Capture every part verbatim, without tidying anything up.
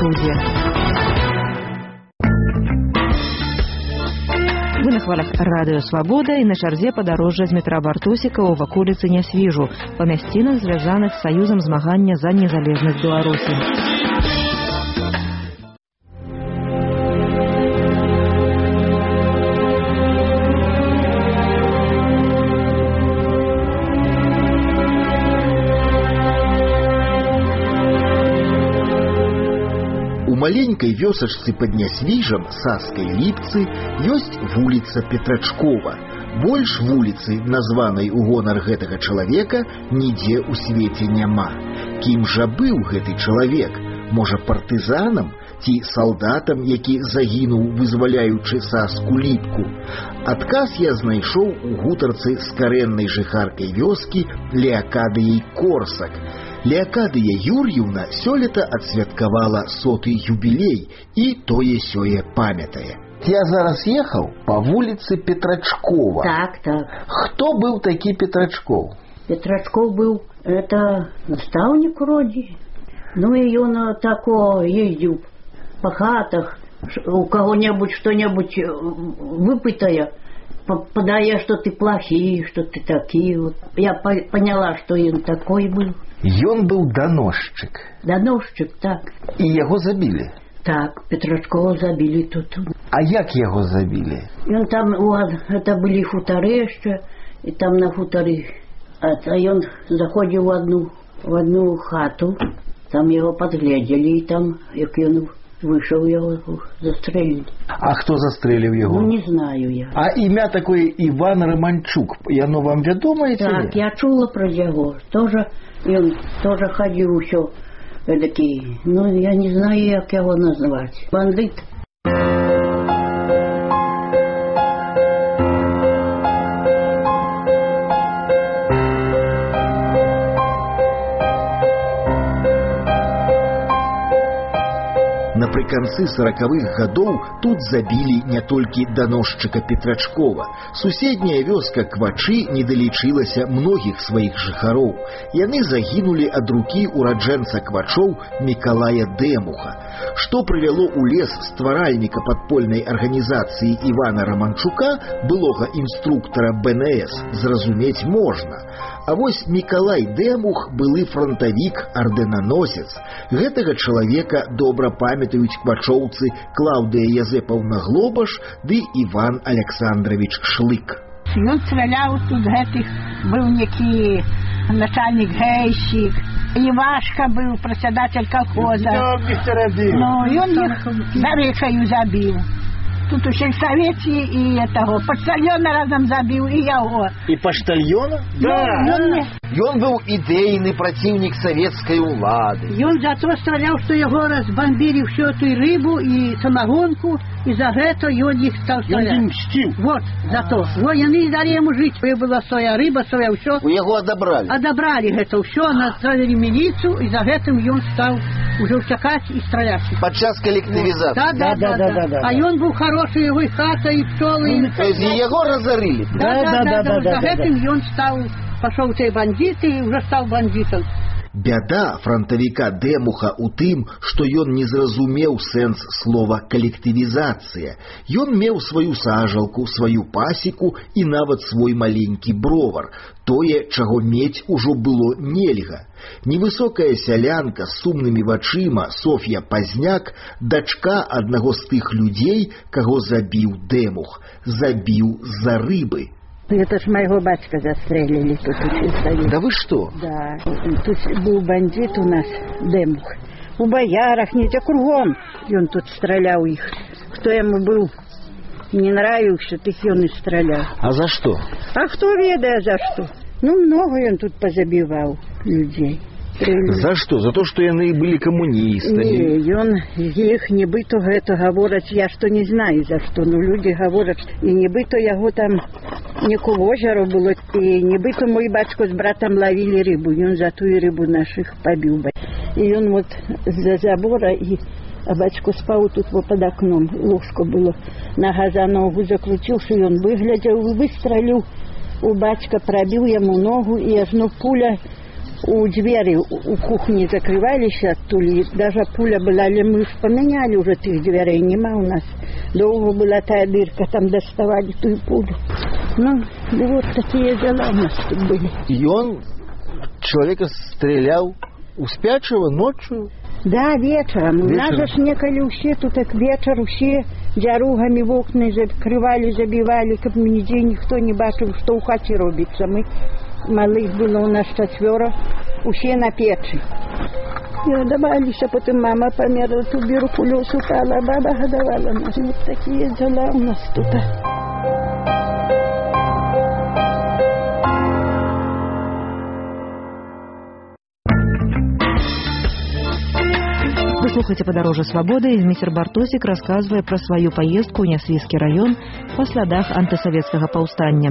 грудзі. Вы на хвалях радыё «Свабода» і на чарзе падарожжа з метра Бартусіка ў ваколіцы Нясвіжу, па мясцінах, звязаных з саюзам змагання за незалежнасць Беларусі. У маленькай вёсачцы пад Нясвіжам Саскай Ліпцы ёсць вуліца Петрачкова. Больш вуліцы, названай у гонар гэтага чалавека, нідзе ў свеце няма. Кім жа быў гэты чалавек? Можа, партызанам ці салдатам, які загінуў, вызваляючы Саску Ліпку? Адказ я знайшоў у гутарцы з карэннай жыхаркай вёскі Леакадыяй Корсак. Леакадыя Юр'еўна сёлета адсвяткавала соты юбілей і тое-сёе памятае. Я зараз ехаў па вуліцы Петрачкова. Так, так. Хто быў такі Петрачков? Петрачков быў, это настаўнік вроде. Ну і ён тако ездзіў па хатах, у кого-небудзь что-небудзь выпытае, падае, что ты плохий, что ты такі. Вот. Я поняла, что ён такой быў. Ён быў даносчык. Даносчык, так. І яго забілі? Так, Петрачкова забілі тут. А як яго забілі? Ён там, вот, это былі хутары яшчэ, і там на хутары. А, а ён заходзіў в одну, в одну хату, там яго падгледзелі, і там, як ён выйшаў, яго застрэлілі. А хто застрэліў яго? Ну, не знаю я. А імя такое Іван Романчук, яно вам вядомае? Так, я чула про яго. Тоже, ён тоже хадзіў усё эдакий, ну, я не знаю, як яго назваць. Бандит. Напрыканцы саракавых гадоў тут забілі не толькі даносчыка Петрачкова. Суседняя вёска Квачы не далічылася многіх сваіх жыхароў. Яны загінулі ад рукі ураджэнца Квачоў Мікалая Дэмуха. Што прывяло ў лес стваральніка падпольнай арганізацыі Івана Романчука, былога інструктара бэ эн эс, зразумець можна. А вось Мікалай Дэмух былы фронтавік, ардэнаносец. Гэтага чалавека добра памятаюць квачоўцы Клаўдыя Язэпаўна Глобаш ды Іван Александрович Шлык. Ён страляў тут гэтых, быў некі начальник гейщик, Івашка быў прадседатель колхоза. Ну, ён іх за рэчаю забіў. Тут у сельсовете и этого почтальона разом забил, и яго. И почтальона? Да. Ну, ён быў ідэйны праціўнік савецкай улады. Ён за то страляў, што яго разбомбілі всю эту рыбу и самогонку, и за гэта ён іх стал страляць. Ён ім мсціў. Вот, за то. Во, яны далі яму жыць. Была своя рыба, своя ўсё. У яго адабралі. Адабралі гэта ўсё, настравілі міліцыю, і за гэтым ён стаў уже ўцякаць і страляць. Падчас калектывізацыі. Да, да, да, да, да, да. А ён быў хорошы, его и хата, и пчелы. То есть яго разорили? Да, да, да, да. За гэтым ён стаў, пошел в те бандиты и уже стал бандитом. Бяда фронтавіка Дэмуха ў тым, што ён не зразумеў сэнс слова калектывізацыя. Ён меў сваю сажалку, сваю пасеку і нават свой маленькі бровар. Тое, чаго мець ужо было нельга. Невысокая сялянка з сумнымі вачыма Соф'я Пазняк, дачка аднаго з тых людзей, каго забіў Дэмух. Забіў з-за рыбы. Это ж моего батька застрелили тут у. Да вы что? Да. Тут был бандит у нас, Дэмух. У боярах, нигде кругом. И он тут стрелял их. Кто ему был не нравился, так он и стрелял. А за что? А кто ведает за что? Ну, много он тут позабивал людей. За что? За то, что яны были коммунистами? Не, он их нібито гэта говорить, я что не знаю за что, но люди говорят, и нібито яго там неку озеро было, и нібито мой батько с братом ловили рыбу, и он за ту рыбу наших побил. И он вот за забора, и а батько спал тут вот под окном, ложка было, нога за ногу закрутился, и он выглядел, выстрелил, у батька пробил ему ногу, и одну пуля у двери у кухни закрывались оттуда, даже пуля была, але мы уж поменяли уже тех дверей, нема у нас. Долго была та дырка, там доставали ту пулю. Ну, да вот такие дела у нас тут были. И он человека стрелял у спячего ночью? Да, вечером. У нас же неколи все тут так вечер, все дяругами в окна закрывали, забивали, как нигде никто не бачил, что у хате робится. Мы, малых было у нас четверо, все на печи. И отдавались, а потом мама померла, туберкулез упала, баба годовала нас. Вот такие дела у нас тут. Слухайте «Подороже свободы», і Дмітр Бартосік расказвае пра сваю паездку ў Нясвіжскі раён па слядах антысавецкага паўстання.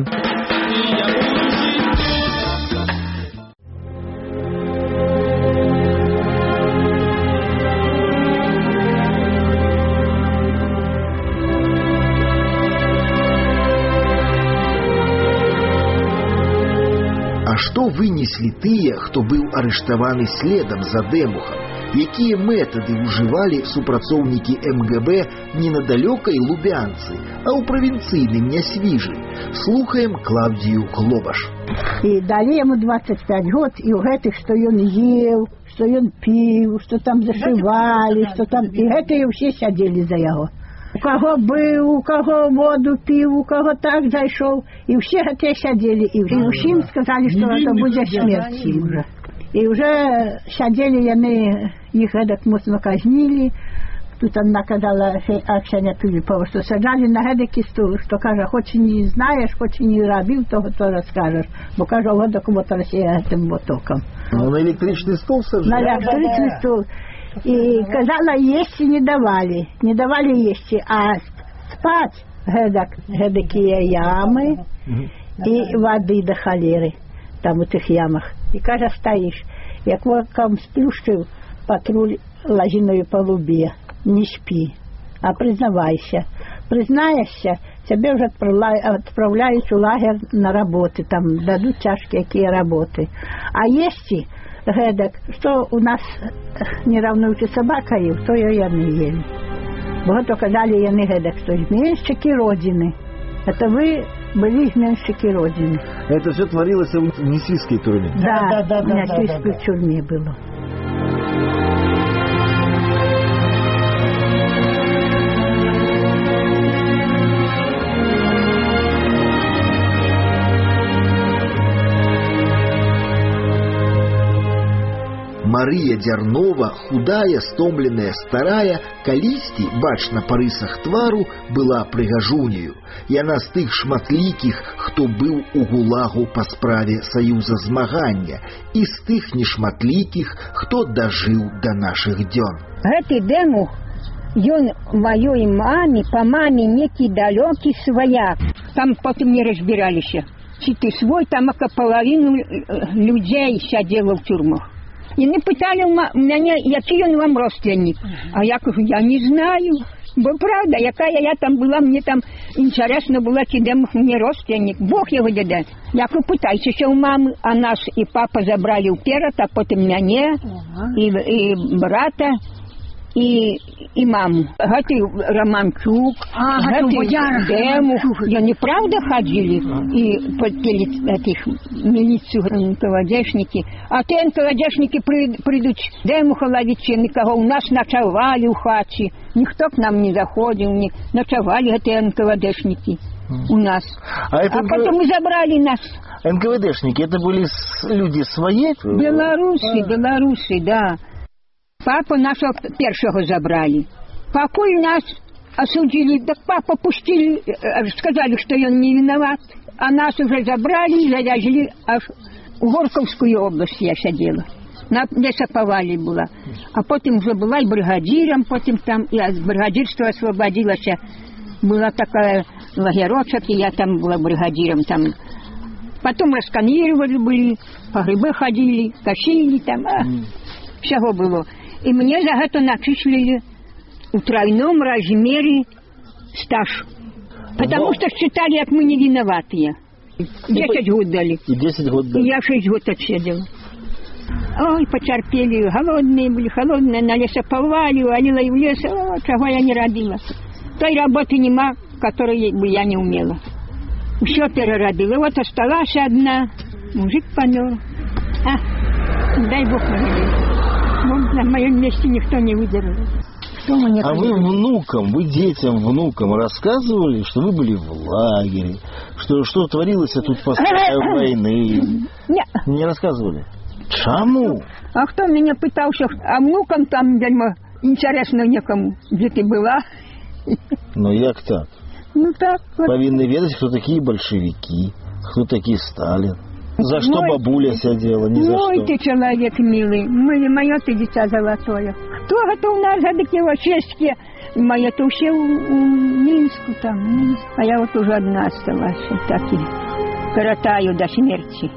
А што вынеслі тыя, хто быў арыштаваны следам за Дэмухам? Якія метады ўжывалі супрацоўнікі эм гэ бэ не на далёкай Лубянцы, а ў правінцыйным Нясвіжы? Слухаем Клаўдію Глобаш. І далі яму двадцать пять год, і ў гэтых, што ён еў, што ён піў, што там зашывалі, што там... І гэтыя ўсе сядзелі за яго. У каго быў, у каго воду піў, у каго так зайшоў, і ўсе гэтыя сядзелі, і ўсім сказалі, што гэта будзе смерць ім уже. І вже сядзелі яны, іх гэтак моцна казнілі. Тут одна казала, Аксеня Пилипова, што саджалі на гэтакі стул, што кажа, хоч і не знаеш, хоч і не рабіў того, то раскажаш. Бо кажа, вот так вот Росія гэтым ботокам. Ну, на электричный стул саджали? На электричный стул. І казала, есці не давали. Не давали есці, а спаць гэтак, гэтакія ямы і вады да халеры там у тых ямах. І кажа, стаіш, як вокам сплюшчыў патруль лазіною па лубе. Не спі, а признавайся. Признаешься, тебе уже отправляют в лагерь на работы, там дадут тяжкие какие работы. А есть гэдак, что у нас не равнуючи собакою, то ее яны ели. Багато казали яны гэдак, что изменщики Родины. Это вы были изменщики Родины. Это все творилось в Нясвижской тюрьме? Да, да, да, в Нясвижской да, да, тюрьме да. было. Мария Дзярнова, худая, стомленная, старая, калісьці, бачна па рысах твару, была прыгажунею. Яна з тых шматлікіх, хто быў у гулагу па справе Саюза змагання, і з тых нешматлікіх, хто дажыў да нашых дзён. Гэты Дэмух, ён маёй маме, па маме некі далёкі сваяк. Там потым не разбіраліся. Ці ты свой, там ака палавіну людзей сядзела в тюрмах. И они пытали меня, який он вам родственник. А я говорю, я не знаю. Бо правда, якая я там была, мне там интересно было, чи Дэмух мне родственник. Бог его деда. Я говорю, пытайтеся у мамы. А нас и папа забрали вперед, а потом меня, и, и брата, и, и маму. Гэты Романчук, а, гэты Дэмух. Они правда ходили и подпели этих милицию эн ка вэ дэшники. А те эн ка вэ дэшники придут Дэмуха ловить, никого у нас ночевали у хати. Никто к нам не заходил, не ночевали эти эн ка вэ дэшники у нас. А, а потом и забрали нас. эн ка вэ дэшники, это были люди свои? Белорусы, а. белорусы, да. Папу нашего першего забрали. Покуль нас осудили, так папа пустили, сказали, что он не виноват. А нас уже забрали и завезли аж в Горьковскую область я сидела. На лесоповале была. А потом уже была и бригадиром, потом там и от бригадирства освободилась. Была такая лагерочек, и я там была бригадиром. Там. Потом расканировали были, по грибы ходили, косили там. А, всего было. И мне за это начислили в тройном размере стаж. Потому что считали, как мы не виноватые. Десять год дали. И десять год дали. И я шесть год отсидела. ой, потерпели, голодные были, холодные, на лесоповали, валила и в лес, о, чего я не родила. Той работы нема, которой бы я не умела. Все переробила. Вот осталась одна, мужик помер. А, дай Бог пожалеть. Вот на моем месте никто не выдержал. А вы внукам, вы детям, внукам рассказывали, что вы были в лагере, что, что творилось тут после войны? Нет. Не рассказывали? Чему? А кто меня пытался, а внукам там, дерьмо, интересно некому, где ты была? Ну, як так? Ну, так вот. Повинны ведать, кто такие большевики, кто такие Сталин. За что Мой, бабуля сидела, ни за мой что. Ты человек милый, мое, мое ты дитя золотое. Кто это у нас за такие честки? Мое-то все у, у Минску там, Минск. А я вот уже одна осталась, вот так и коротаю до смерти.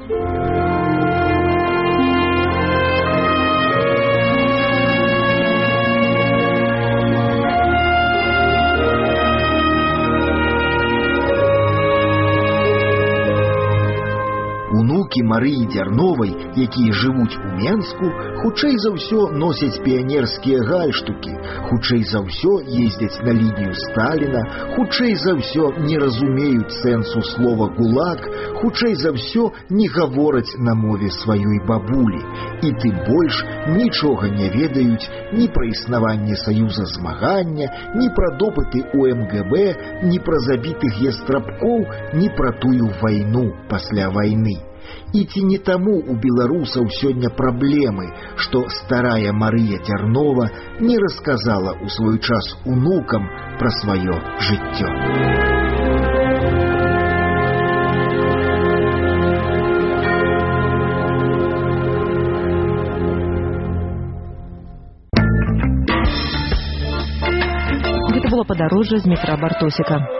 Унукі Марыі Дзярновай, якія жывуць у Менску, хутчэй за ўсё носяць піянерскія гальштукі, хутчэй за ўсё ездзяць на лінію Сталіна, хутчэй за ўсё не разумеюць сэнсу слова «гулаг», хутчэй за ўсё не гавораць на мове сваёй бабулі, і тым больш нічога не ведаюць ні пра існаванне саюза змагання, ні пра допыты у эм гэ бэ, ні пра забітых ястрабкоў, ні пра тую вайну пасля вайны. І ці не таму у беларусаў сёння праблемы, што старая Марыя Дзярнова не расказала ў свой час унукам пра сваё жыццё. Гэта было падарожжа з метра Бартосіка.